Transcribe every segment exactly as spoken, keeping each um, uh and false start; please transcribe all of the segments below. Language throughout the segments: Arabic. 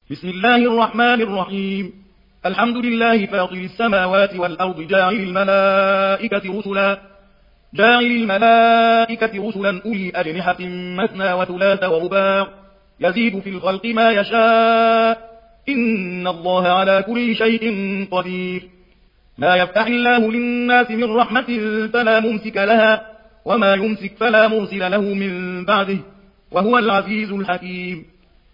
بسم الله الرحمن الرحيم. الحمد لله فاطر السماوات والأرض جاعل الملائكة رسلا جاعل الملائكة رسلا أولي أجنحة مثنى وثلاث ورباع يزيد في الخلق ما يشاء إن الله على كل شيء قدير. ما يفتح الله للناس من رحمة فلا ممسك لها وما يمسك فلا مرسل له من بعده وهو العزيز الحكيم.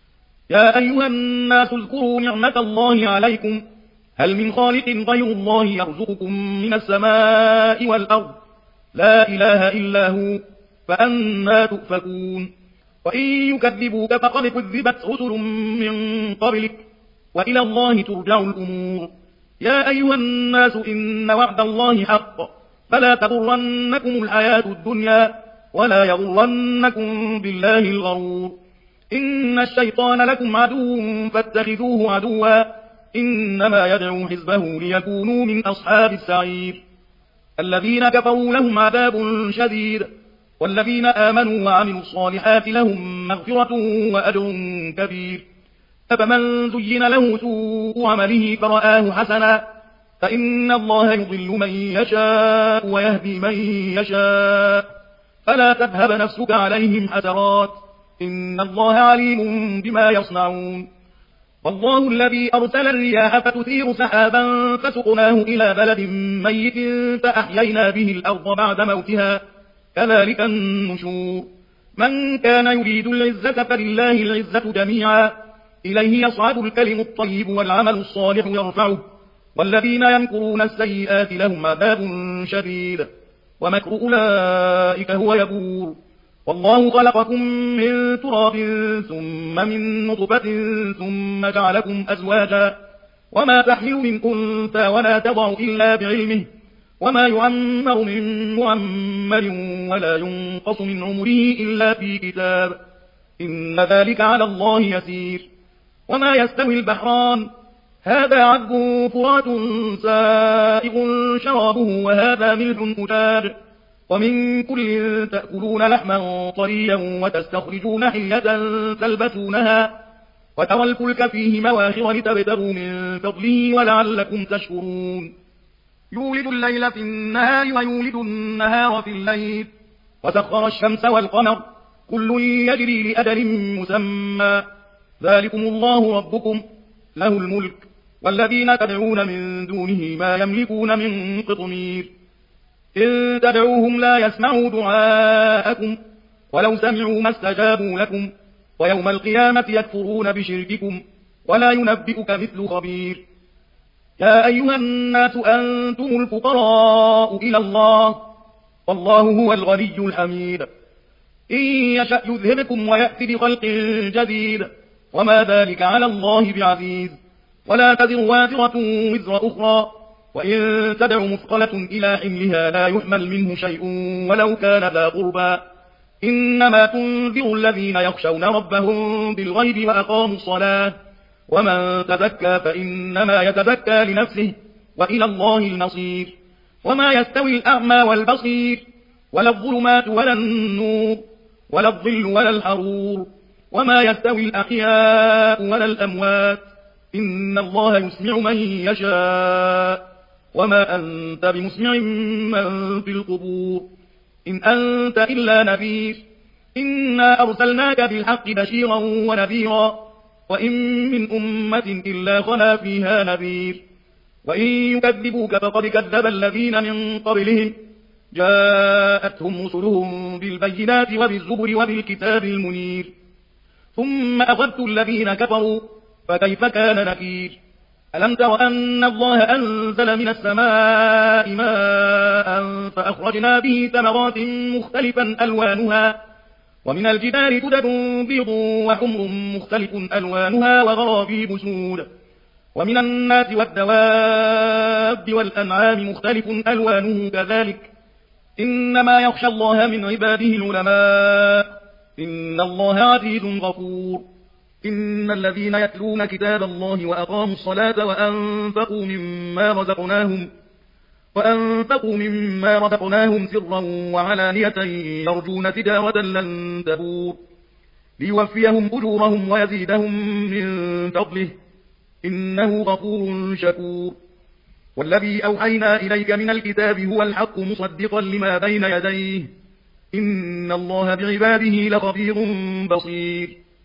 يا أيها الناس اذكروا نعمة الله عليكم هل من خالق غير الله يرزقكم من السماء والأرض لا إله إلا هو فأنى تؤفكون. وإن يكذبوك فقد كذبت رسل من قبلك وإلى الله ترجع الأمور. يا أيها الناس إن وعد الله حق فلا تغرنكم الحياة الدنيا ولا يغرنكم بالله الغرور. إن الشيطان لكم عدو فاتخذوه عدوا إنما يدعو حزبه ليكونوا من أصحاب السعير. الذين كفروا لهم عذاب شديد والذين آمنوا وعملوا الصالحات لهم مغفرة وأجر كبير. أفمن زين له سوء عمله فرآه حسنا فإن الله يضل من يشاء ويهدي من يشاء فلا تذهب نفسك عليهم حسرات إن الله عليم بما يصنعون. والله الذي أرسل الرياح فتثير سحابا فسقناه إلى بلد ميت فأحيينا به الأرض بعد موتها كذلك النشور. من كان يريد العزة فلله العزة جميعا إليه يصعد الكلم الطيب والعمل الصالح يرفعه والذين يمكرون السيئات لهم عذاب شديد ومكر أولئك هو يبور. والله خلقكم من تراب ثم من نطفة ثم جعلكم أزواجا وما تحمل من أنثى ولا تضع إلا بعلمه وما يعمر من معمر ولا ينقص من عمره إلا في كتاب إن ذلك على الله يسير. وما يستوي البحران هذا عذب فرات سائغ شرابه وهذا ملح أجاج ومن كل تأكلون لحما طريا وتستخرجون حلية تلبسونها وترى الفلك فيه مواخر لتبتغوا من فضله ولعلكم تشكرون. يولد الليل في النهار ويولد النهار في الليل وسخر الشمس والقمر كل يجري لأجل مسمى ذلكم الله ربكم له الملك والذين تدعون من دونه ما يملكون من قطمير. إن تدعوهم لا يسمعوا دعاءكم ولو سمعوا ما استجابوا لكم ويوم القيامة يكفرون بشرككم ولا ينبئك مثل خبير. يا أيها الناس أنتم الفقراء إلى الله والله هو الغني الحميد. إن يشأ يذهبكم ويأتي بخلق جديد وما ذلك على الله بعزيز. ولا تزر وازرة وزر أخرى وإن تدع مثقلة إلى حملها لا يحمل منه شيء ولو كان ذا قربى إنما تنذر الذين يخشون ربهم بالغيب وأقاموا الصلاة ومن تزكى فإنما يتزكى لنفسه وإلى الله المصير. وما يستوي الأعمى والبصير ولا الظلمات ولا النور ولا الظل ولا الحرور وما يستوي الأحياء ولا الأموات إن الله يسمع من يشاء وما أنت بمسمع من في القبور إن أنت إلا نذير. إنا أرسلناك بالحق بشيرا ونذيرا وإن من أمة إلا خلا فيها نذير. وإن يكذبوك فقد كذب الذين من قبلهم جاءتهم رسلهم بالبينات وبالزبر وبالكتاب المنير ثم أخذت الذين كفروا فكيف كان نكير. ألم تر أن الله أنزل من السماء ماء فأخرجنا به ثمرات مختلفا ألوانها ومن الجبال جدد بيض وحمر مختلف ألوانها وغرابيب سود ومن الناس والدواب والأنعام مختلف ألوانه كذلك إنما يخشى الله من عباده العلماء إن الله عزيز غفور. إن الذين يتلون كتاب الله وأقاموا الصلاة وأنفقوا مما رزقناهم وأنفقوا مما رزقناهم سرا وعلانية يرجون تجارة لن تبور ليوفيهم أجورهم ويزيدهم من فضله إنه غفور شكور. والذي أوحينا إليك من الكتاب هو الحق مصدقا لما بين يديه إن الله بعباده لخبير بصير.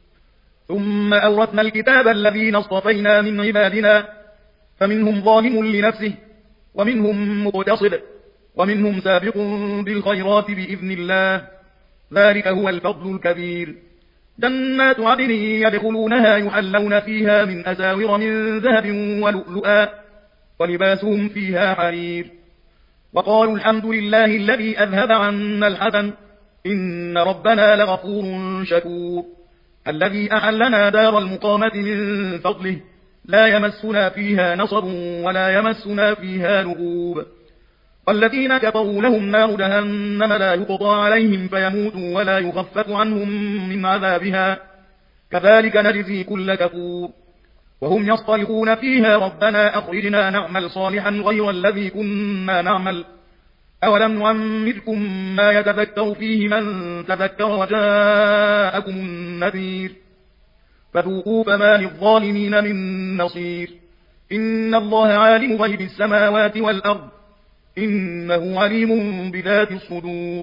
ثم أورثنا الكتاب الذين اصطفينا من عبادنا فمنهم ظالم لنفسه ومنهم مقتصد ومنهم سابق بالخيرات بإذن الله ذلك هو الفضل الكبير. جنات عدن يدخلونها يحلون فيها من أساور من ذهب ولؤلؤا ولباسهم فيها حرير. وقالوا الحمد لله الذي أذهب عنا الحزن إن ربنا لغفور شكور. الذي أحلنا دار المقامة من فضله لا يمسنا فيها نصب ولا يمسنا فيها لغوب. والذين كفروا لهم نار جهنم لا يقضى عليهم فيموتوا ولا يخفف عنهم من عذابها كذلك نجزي كل كفور. وهم يصطرخون فيها ربنا أخرجنا نعمل صالحا غير الذي كنا نعمل أولم نعمركم ما يتذكر فيه من تذكر وجاءكم النذير فذوقوا فما للظالمين من نصير. إن الله عالم غيب السماوات والأرض إنه عليم بذات الصدور.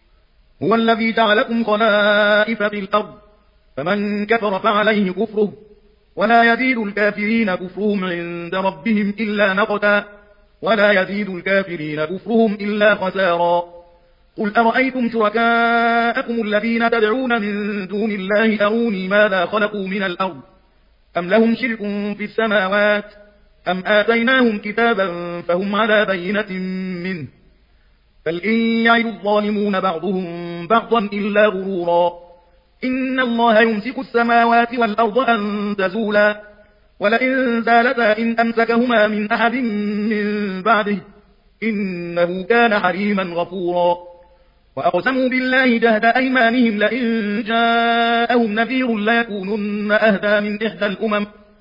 هو الذي جعلكم خلائف في الأرض فمن كفر فعليه كفره ولا يزيد الكافرين كفرهم عند ربهم إلا مقتا ولا يزيد الكافرين كفرهم إلا خسارا. قل أرأيتم شركاءكم الذين تدعون من دون الله أروني ماذا خلقوا من الأرض أم لهم شرك في السماوات أم آتيناهم كتابا فهم على بينة منه بل إن يعد الظالمون بعضهم بعضا إلا غرورا. إن الله يمسك السماوات والأرض أن تزولا ولئن زالتا إن أمسكهما من أحد من بعده إنه كان حليما غفورا. وأقسموا بالله جهد أيمانهم لئن جاءهم نذير ليكونن أهدى من إحدى الأمم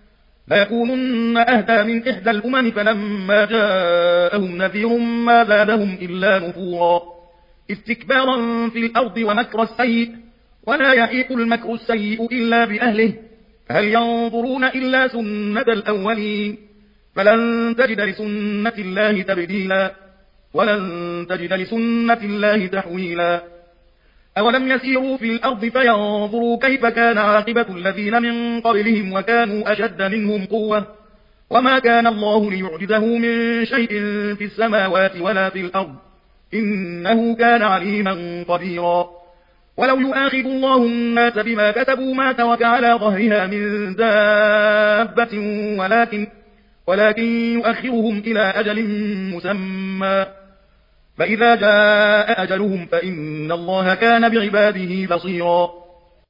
ليكونن أهدى من إحدى الأمم فلما جاءهم نذير ما زادهم إلا نفورا. استكبارا في الأرض ومكر السيء ولا يحيق المكر السيء إلا بأهله هل ينظرون إلا سنة الأولين فلن تجد لسنة الله تبديلا ولن تجد لسنة الله تحويلا. أولم يسيروا في الأرض فينظروا كيف كان عاقبة الذين من قبلهم وكانوا أشد منهم قوة وما كان الله ليعجزه من شيء في السماوات ولا في الأرض إنه كان عليما قديرا. ولو يؤاخذ الله الناس بما كسبوا ما ترك على ظهرها من دابة ولكن, ولكن يؤخرهم إلى أجل مسمى فإذا جاء أجلهم فإن الله كان بعباده بصيرا.